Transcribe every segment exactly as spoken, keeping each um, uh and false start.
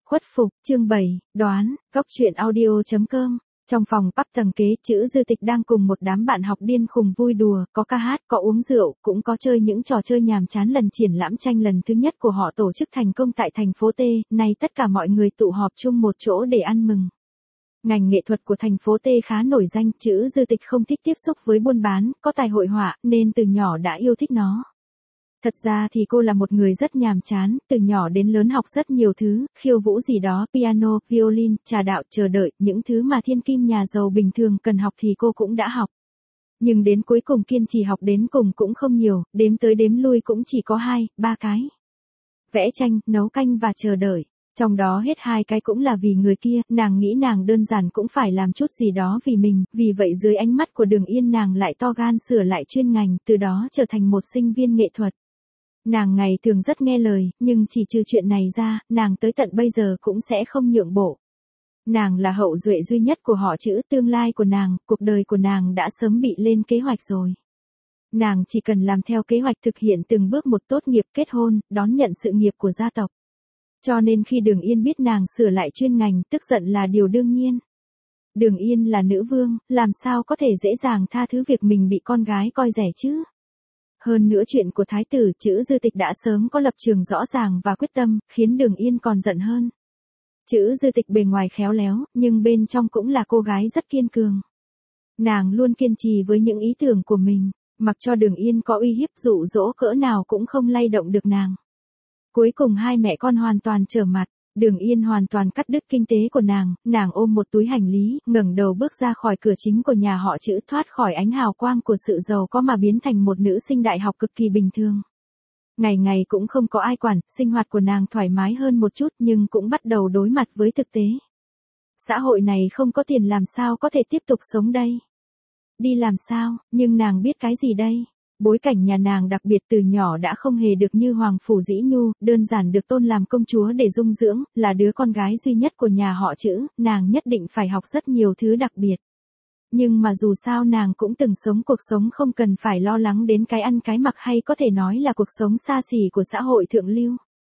Khuất phục, chương bảy, đoán, góc truyện audio chấm com. Trong phòng pub tầng kế, Trữ Dư Tịch đang cùng một đám bạn học điên khùng vui đùa, có ca hát, có uống rượu, cũng có chơi những trò chơi nhàm chán. Lần triển lãm tranh lần thứ nhất của họ tổ chức thành công tại thành phố T, nay tất cả mọi người tụ họp chung một chỗ để ăn mừng. Ngành nghệ thuật của thành phố T khá nổi danh, Trữ Dư Tịch không thích tiếp xúc với buôn bán, có tài hội họa, nên từ nhỏ đã yêu thích nó. Thật ra thì cô là một người rất nhàm chán, từ nhỏ đến lớn học rất nhiều thứ, khiêu vũ gì đó, piano, violin, trà đạo, chờ đợi, những thứ mà thiên kim nhà giàu bình thường cần học thì cô cũng đã học. Nhưng đến cuối cùng kiên trì học đến cùng cũng không nhiều, đếm tới đếm lui cũng chỉ có hai, ba cái. Vẽ tranh, nấu canh và chờ đợi. Trong đó hết hai cái cũng là vì người kia, nàng nghĩ nàng đơn giản cũng phải làm chút gì đó vì mình, vì vậy dưới ánh mắt của Đường Yên nàng lại to gan sửa lại chuyên ngành, từ đó trở thành một sinh viên nghệ thuật. Nàng ngày thường rất nghe lời, nhưng chỉ trừ chuyện này ra, nàng tới tận bây giờ cũng sẽ không nhượng bộ. Nàng là hậu duệ duy nhất của họ Trữ, tương lai của nàng, cuộc đời của nàng đã sớm bị lên kế hoạch rồi. Nàng chỉ cần làm theo kế hoạch thực hiện từng bước một, tốt nghiệp, kết hôn, đón nhận sự nghiệp của gia tộc. Cho nên khi Đường Yên biết nàng sửa lại chuyên ngành, tức giận là điều đương nhiên. Đường Yên là nữ vương, làm sao có thể dễ dàng tha thứ việc mình bị con gái coi rẻ chứ? Hơn nữa chuyện của thái tử Trữ Dư Tịch đã sớm có lập trường rõ ràng và quyết tâm, khiến Đường Yên còn giận hơn. Trữ Dư Tịch bề ngoài khéo léo, nhưng bên trong cũng là cô gái rất kiên cường. Nàng luôn kiên trì với những ý tưởng của mình, mặc cho Đường Yên có uy hiếp dụ dỗ cỡ nào cũng không lay động được nàng. Cuối cùng hai mẹ con hoàn toàn trở mặt, Đường Yên hoàn toàn cắt đứt kinh tế của nàng, nàng ôm một túi hành lý, ngẩng đầu bước ra khỏi cửa chính của nhà họ Trữ, thoát khỏi ánh hào quang của sự giàu có mà biến thành một nữ sinh đại học cực kỳ bình thường. Ngày ngày cũng không có ai quản, sinh hoạt của nàng thoải mái hơn một chút nhưng cũng bắt đầu đối mặt với thực tế. Xã hội này không có tiền làm sao có thể tiếp tục sống đây? Đi làm sao, nhưng nàng biết cái gì đây? Bối cảnh nhà nàng đặc biệt, từ nhỏ đã không hề được như Hoàng Phủ Dĩ Nhu, đơn giản được tôn làm công chúa để dung dưỡng, là đứa con gái duy nhất của nhà họ Trữ, nàng nhất định phải học rất nhiều thứ đặc biệt. Nhưng mà dù sao nàng cũng từng sống cuộc sống không cần phải lo lắng đến cái ăn cái mặc, hay có thể nói là cuộc sống xa xỉ của xã hội thượng lưu.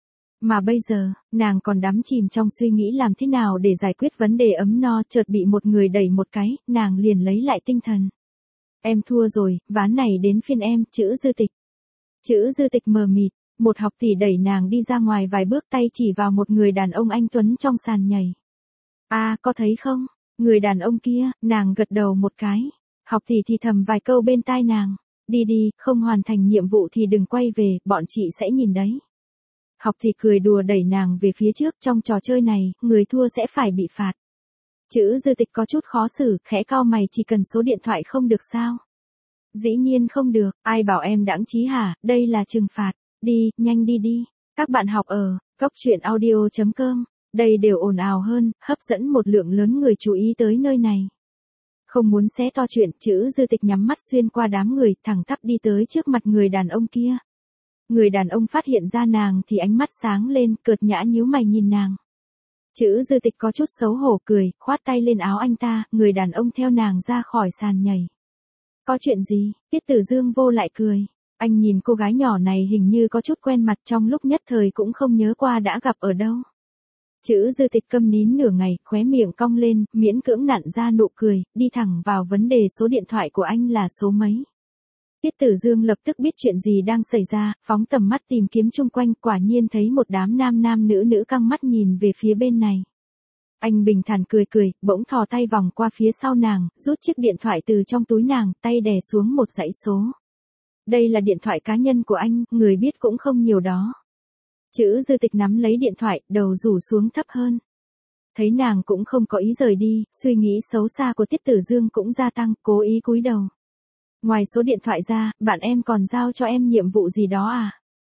Mà bây giờ, nàng còn đắm chìm trong suy nghĩ làm thế nào để giải quyết vấn đề ấm no, chợt bị một người đẩy một cái, nàng liền lấy lại tinh thần. Em thua rồi, ván này đến phiên em, Trữ Dư Tịch. Trữ Dư Tịch mờ mịt, một học tỷ đẩy nàng đi ra ngoài vài bước, tay chỉ vào một người đàn ông anh tuấn trong sàn nhảy. À, có thấy không? Người đàn ông kia, nàng gật đầu một cái. Học tỷ thì thầm vài câu bên tai nàng. Đi đi, không hoàn thành nhiệm vụ thì đừng quay về, bọn chị sẽ nhìn đấy. Học tỷ cười đùa đẩy nàng về phía trước, trong trò chơi này, người thua sẽ phải bị phạt. Trữ Dư Tịch có chút khó xử, khẽ cau mày, chỉ cần số điện thoại không được sao? Dĩ nhiên không được, ai bảo em đãng trí hả, đây là trừng phạt. Đi, nhanh đi đi. Các bạn học ở góc truyện audio chấm com, đây đều ồn ào hơn, hấp dẫn một lượng lớn người chú ý tới nơi này. Không muốn xé to chuyện, Trữ Dư Tịch nhắm mắt xuyên qua đám người, thẳng tắp đi tới trước mặt người đàn ông kia. Người đàn ông phát hiện ra nàng thì ánh mắt sáng lên, cợt nhã nhíu mày nhìn nàng. Trữ Dư Tịch có chút xấu hổ cười, khoát tay lên áo anh ta, người đàn ông theo nàng ra khỏi sàn nhảy. Có chuyện gì? Tiết Tử Dương vô lại cười. Anh nhìn cô gái nhỏ này hình như có chút quen mặt, trong lúc nhất thời cũng không nhớ qua đã gặp ở đâu. Trữ Dư Tịch câm nín nửa ngày, khóe miệng cong lên, miễn cưỡng nặn ra nụ cười, đi thẳng vào vấn đề, số điện thoại của anh là số mấy? Tiết Tử Dương lập tức biết chuyện gì đang xảy ra, phóng tầm mắt tìm kiếm chung quanh, quả nhiên thấy một đám nam nam nữ nữ căng mắt nhìn về phía bên này. Anh bình thản cười cười, bỗng thò tay vòng qua phía sau nàng, rút chiếc điện thoại từ trong túi nàng, tay đè xuống một dãy số. Đây là điện thoại cá nhân của anh, người biết cũng không nhiều đó. Trữ Dư Tịch nắm lấy điện thoại, đầu rủ xuống thấp hơn. Thấy nàng cũng không có ý rời đi, suy nghĩ xấu xa của Tiết Tử Dương cũng gia tăng, cố ý cúi đầu. Ngoài số điện thoại ra, bạn em còn giao cho em nhiệm vụ gì đó à?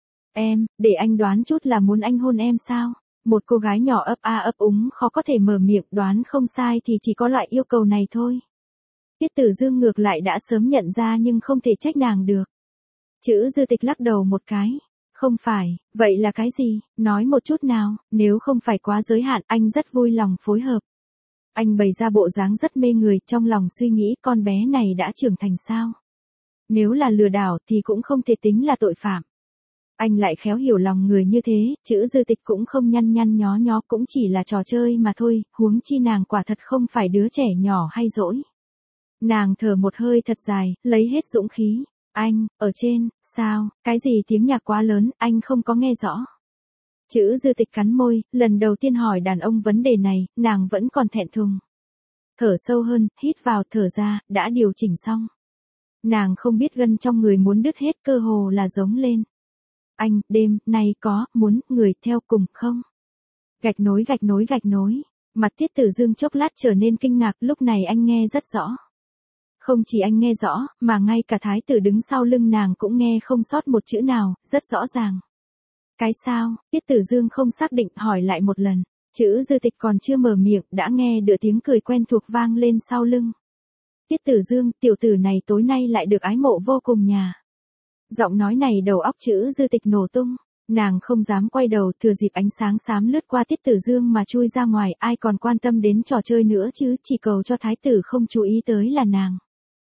Em, để anh đoán chút, là muốn anh hôn em sao? Một cô gái nhỏ ấp a ấp úng khó có thể mở miệng, đoán không sai thì chỉ có loại yêu cầu này thôi. Tiết Tử Dương ngược lại đã sớm nhận ra nhưng không thể trách nàng được. Trữ Dư Tịch lắc đầu một cái. Không phải, vậy là cái gì? Nói một chút nào, nếu không phải quá giới hạn, anh rất vui lòng phối hợp. Anh bày ra bộ dáng rất mê người, trong lòng suy nghĩ con bé này đã trưởng thành sao? Nếu là lừa đảo thì cũng không thể tính là tội phạm. Anh lại khéo hiểu lòng người như thế, chữ Dư Tịch cũng không nhăn nhăn nhó nhó, cũng chỉ là trò chơi mà thôi, huống chi nàng quả thật không phải đứa trẻ nhỏ hay dỗi. Nàng thở một hơi thật dài, lấy hết dũng khí. Anh, ở trên, sao, cái gì tiếng nhạc quá lớn, anh không có nghe rõ. Chữ Dư Tịch cắn môi, lần đầu tiên hỏi đàn ông vấn đề này, nàng vẫn còn thẹn thùng. Thở sâu hơn, hít vào, thở ra, đã điều chỉnh xong. Nàng không biết gân trong người muốn đứt hết, cơ hồ là giống lên. Anh, đêm, nay có, muốn, người theo cùng không? Gạch nối gạch nối gạch nối. Mặt Tiết Tử Dương chốc lát trở nên kinh ngạc, lúc này anh nghe rất rõ. Không chỉ anh nghe rõ, mà ngay cả thái tử đứng sau lưng nàng cũng nghe không sót một chữ nào, rất rõ ràng. Cái sao? Tiết Tử Dương không xác định, hỏi lại một lần. Chữ Dư Tịch còn chưa mở miệng, đã nghe được tiếng cười quen thuộc vang lên sau lưng. Tiết Tử Dương, tiểu tử này tối nay lại được ái mộ vô cùng nhà. Giọng nói này đầu óc chữ Dư Tịch nổ tung. Nàng không dám quay đầu, thừa dịp ánh sáng xám lướt qua Tiết Tử Dương mà chui ra ngoài, ai còn quan tâm đến trò chơi nữa chứ, chỉ cầu cho thái tử không chú ý tới là nàng.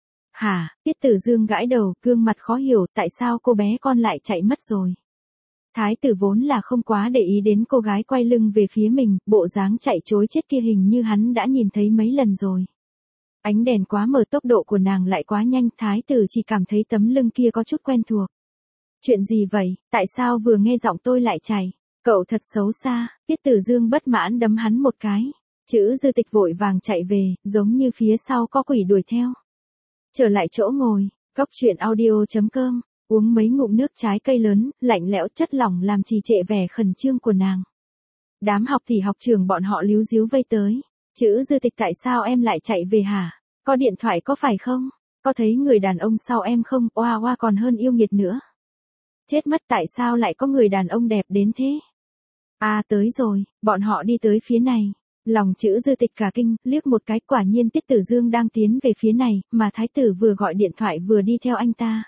Hả? Tiết Tử Dương gãi đầu, gương mặt khó hiểu, tại sao cô bé con lại chạy mất rồi. Thái tử vốn là không quá để ý đến cô gái quay lưng về phía mình, bộ dáng chạy trối chết kia hình như hắn đã nhìn thấy mấy lần rồi. Ánh đèn quá mờ, tốc độ của nàng lại quá nhanh, thái tử chỉ cảm thấy tấm lưng kia có chút quen thuộc. Chuyện gì vậy, tại sao vừa nghe giọng tôi lại chạy? Cậu thật xấu xa. Tiết Tử Dương bất mãn đấm hắn một cái. Chữ Dư Tịch vội vàng chạy về, giống như phía sau có quỷ đuổi theo. Trở lại chỗ ngồi, góc truyện audio chấm com, uống mấy ngụm nước trái cây lớn, lạnh lẽo chất lỏng làm trì trệ vẻ khẩn trương của nàng. Đám học thì học trường bọn họ líu díu vây tới. Chữ Dư Tịch, tại sao em lại chạy về hả? Có điện thoại có phải không? Có thấy người đàn ông sau em không? Oa oa, còn hơn yêu nghiệt nữa. Chết mất, tại sao lại có người đàn ông đẹp đến thế? À, tới rồi, bọn họ đi tới phía này. Lòng chữ Dư Tịch cả kinh, liếc một cái, quả nhiên Tiết Tử Dương đang tiến về phía này, mà thái tử vừa gọi điện thoại vừa đi theo anh ta.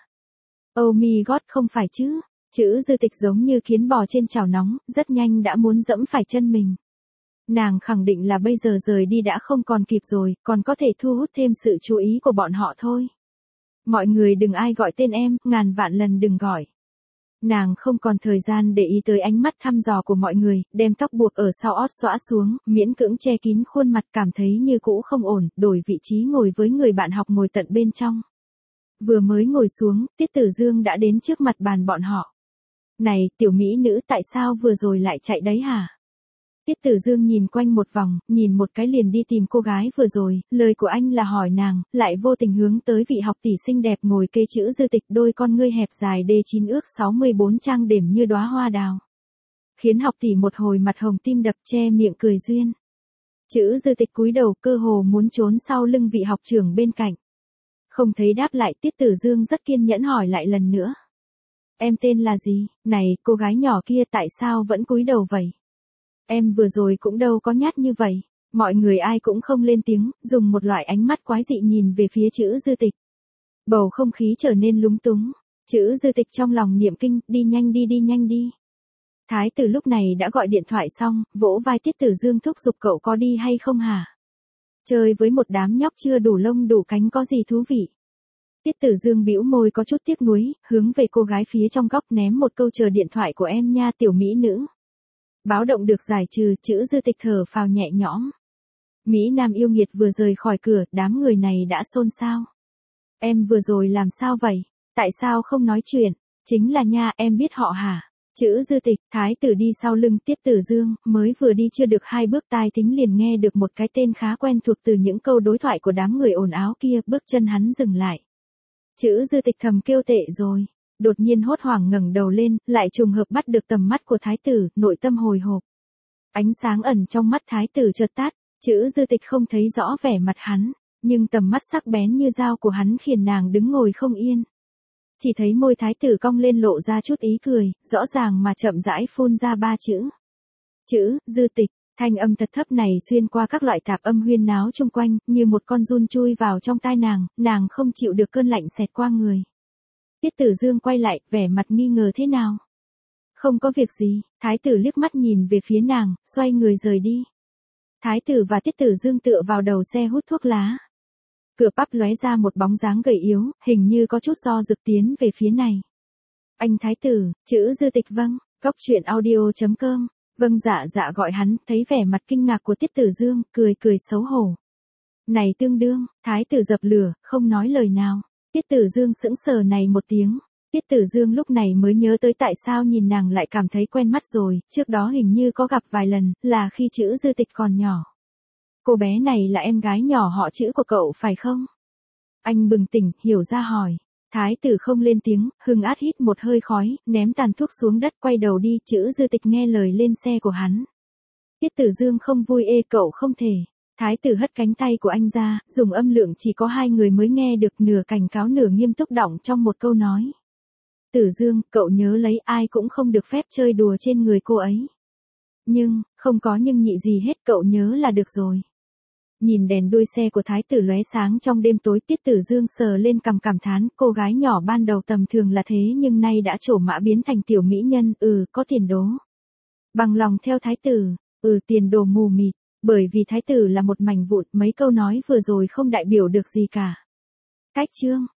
Oh my god, không phải chứ? Chữ Dư Tịch giống như kiến bò trên chảo nóng, rất nhanh đã muốn dẫm phải chân mình. Nàng khẳng định là bây giờ rời đi đã không còn kịp rồi, còn có thể thu hút thêm sự chú ý của bọn họ thôi. Mọi người đừng ai gọi tên em, ngàn vạn lần đừng gọi. Nàng không còn thời gian để ý tới ánh mắt thăm dò của mọi người, đem tóc buộc ở sau ót xõa xuống, miễn cưỡng che kín khuôn mặt, cảm thấy như cũ không ổn, đổi vị trí ngồi với người bạn học ngồi tận bên trong. Vừa mới ngồi xuống, Tiết Tử Dương đã đến trước mặt bàn bọn họ. Này, tiểu mỹ nữ, tại sao vừa rồi lại chạy đấy hả? Tiết Tử Dương nhìn quanh một vòng, nhìn một cái liền đi tìm cô gái vừa rồi, lời của anh là hỏi nàng, lại vô tình hướng tới vị học tỷ xinh đẹp ngồi kê chữ Dư Tịch, đôi con ngươi hẹp dài đê chín ước sáu mươi bốn trang đệm như đóa hoa đào. Khiến học tỷ một hồi mặt hồng tim đập, che miệng cười duyên. Chữ Dư Tịch cúi đầu, cơ hồ muốn trốn sau lưng vị học trưởng bên cạnh. Không thấy đáp lại, Tiết Tử Dương rất kiên nhẫn hỏi lại lần nữa. Em tên là gì? Này, cô gái nhỏ kia, tại sao vẫn cúi đầu vậy? Em vừa rồi cũng đâu có nhát như vậy. Mọi người ai cũng không lên tiếng, dùng một loại ánh mắt quái dị nhìn về phía chữ Dư Tịch. Bầu không khí trở nên lúng túng. Chữ Dư Tịch trong lòng niệm kinh, đi nhanh đi đi nhanh đi. Thái tử lúc này đã gọi điện thoại xong, vỗ vai Tiết Tử Dương thúc giục, cậu có đi hay không hả? Chơi với một đám nhóc chưa đủ lông đủ cánh có gì thú vị. Tiết Tử Dương bĩu môi có chút tiếc nuối, hướng về cô gái phía trong góc ném một câu, chờ điện thoại của em nha tiểu mỹ nữ. Báo động được giải trừ, chữ Dư Tịch thở phào nhẹ nhõm. Mỹ Nam yêu nghiệt vừa rời khỏi cửa, đám người này đã xôn xao. Em vừa rồi làm sao vậy? Tại sao không nói chuyện? Chính là nha, em biết họ hả? Chữ Dư Tịch, thái tử đi sau lưng Tiết Tử Dương, mới vừa đi chưa được hai bước tai thính liền nghe được một cái tên khá quen thuộc từ những câu đối thoại của đám người ồn áo kia, bước chân hắn dừng lại. Chữ Dư Tịch thầm kêu tệ rồi. Đột nhiên hốt hoảng ngẩng đầu lên, lại trùng hợp bắt được tầm mắt của thái tử, nội tâm hồi hộp. Ánh sáng ẩn trong mắt thái tử chợt tắt, chữ Dư Tịch không thấy rõ vẻ mặt hắn, nhưng tầm mắt sắc bén như dao của hắn khiến nàng đứng ngồi không yên. Chỉ thấy môi thái tử cong lên lộ ra chút ý cười, rõ ràng mà chậm rãi phun ra ba chữ. Chữ Dư Tịch, thanh âm thật thấp này xuyên qua các loại tạp âm huyên náo chung quanh, như một con giun chui vào trong tai nàng, nàng không chịu được cơn lạnh xẹt qua người. Tiết Tử Dương quay lại, vẻ mặt nghi ngờ thế nào? Không có việc gì, thái tử liếc mắt nhìn về phía nàng, xoay người rời đi. Thái tử và Tiết Tử Dương tựa vào đầu xe hút thuốc lá. Cửa pub lóe ra một bóng dáng gầy yếu, hình như có chút do dự tiến về phía này. Anh thái tử, chữ Dư Tịch vâng, cốc truyện audio.com, vâng dạ dạ gọi hắn, thấy vẻ mặt kinh ngạc của Tiết Tử Dương, cười cười xấu hổ. Này tương đương, thái tử dập lửa, không nói lời nào. Tiết Tử Dương sững sờ này một tiếng. Tiết Tử Dương lúc này mới nhớ tới tại sao nhìn nàng lại cảm thấy quen mắt rồi, trước đó hình như có gặp vài lần, là khi chữ Dư Tịch còn nhỏ. Cô bé này là em gái nhỏ họ Chữ của cậu phải không? Anh bừng tỉnh, hiểu ra hỏi. Thái tử không lên tiếng, Hưng Át hít một hơi khói, ném tàn thuốc xuống đất quay đầu đi, chữ Dư Tịch nghe lời lên xe của hắn. Tiết Tử Dương không vui ê cậu không thể. Thái tử hất cánh tay của anh ra, dùng âm lượng chỉ có hai người mới nghe được, nửa cảnh cáo nửa nghiêm túc đọng trong một câu nói. Tử Dương, cậu nhớ lấy, ai cũng không được phép chơi đùa trên người cô ấy. Nhưng, không có nhưng nhị gì hết, cậu nhớ là được rồi. Nhìn đèn đuôi xe của thái tử lóe sáng trong đêm tối, Tiết Tử Dương sờ lên cằm cảm thán, cô gái nhỏ ban đầu tầm thường là thế nhưng nay đã trổ mã biến thành tiểu mỹ nhân, ừ, có tiền đố. Bằng lòng theo thái tử, ừ tiền đồ mù mịt, bởi vì thái tử là một mảnh vụn, mấy câu nói vừa rồi không đại biểu được gì cả. Cách chương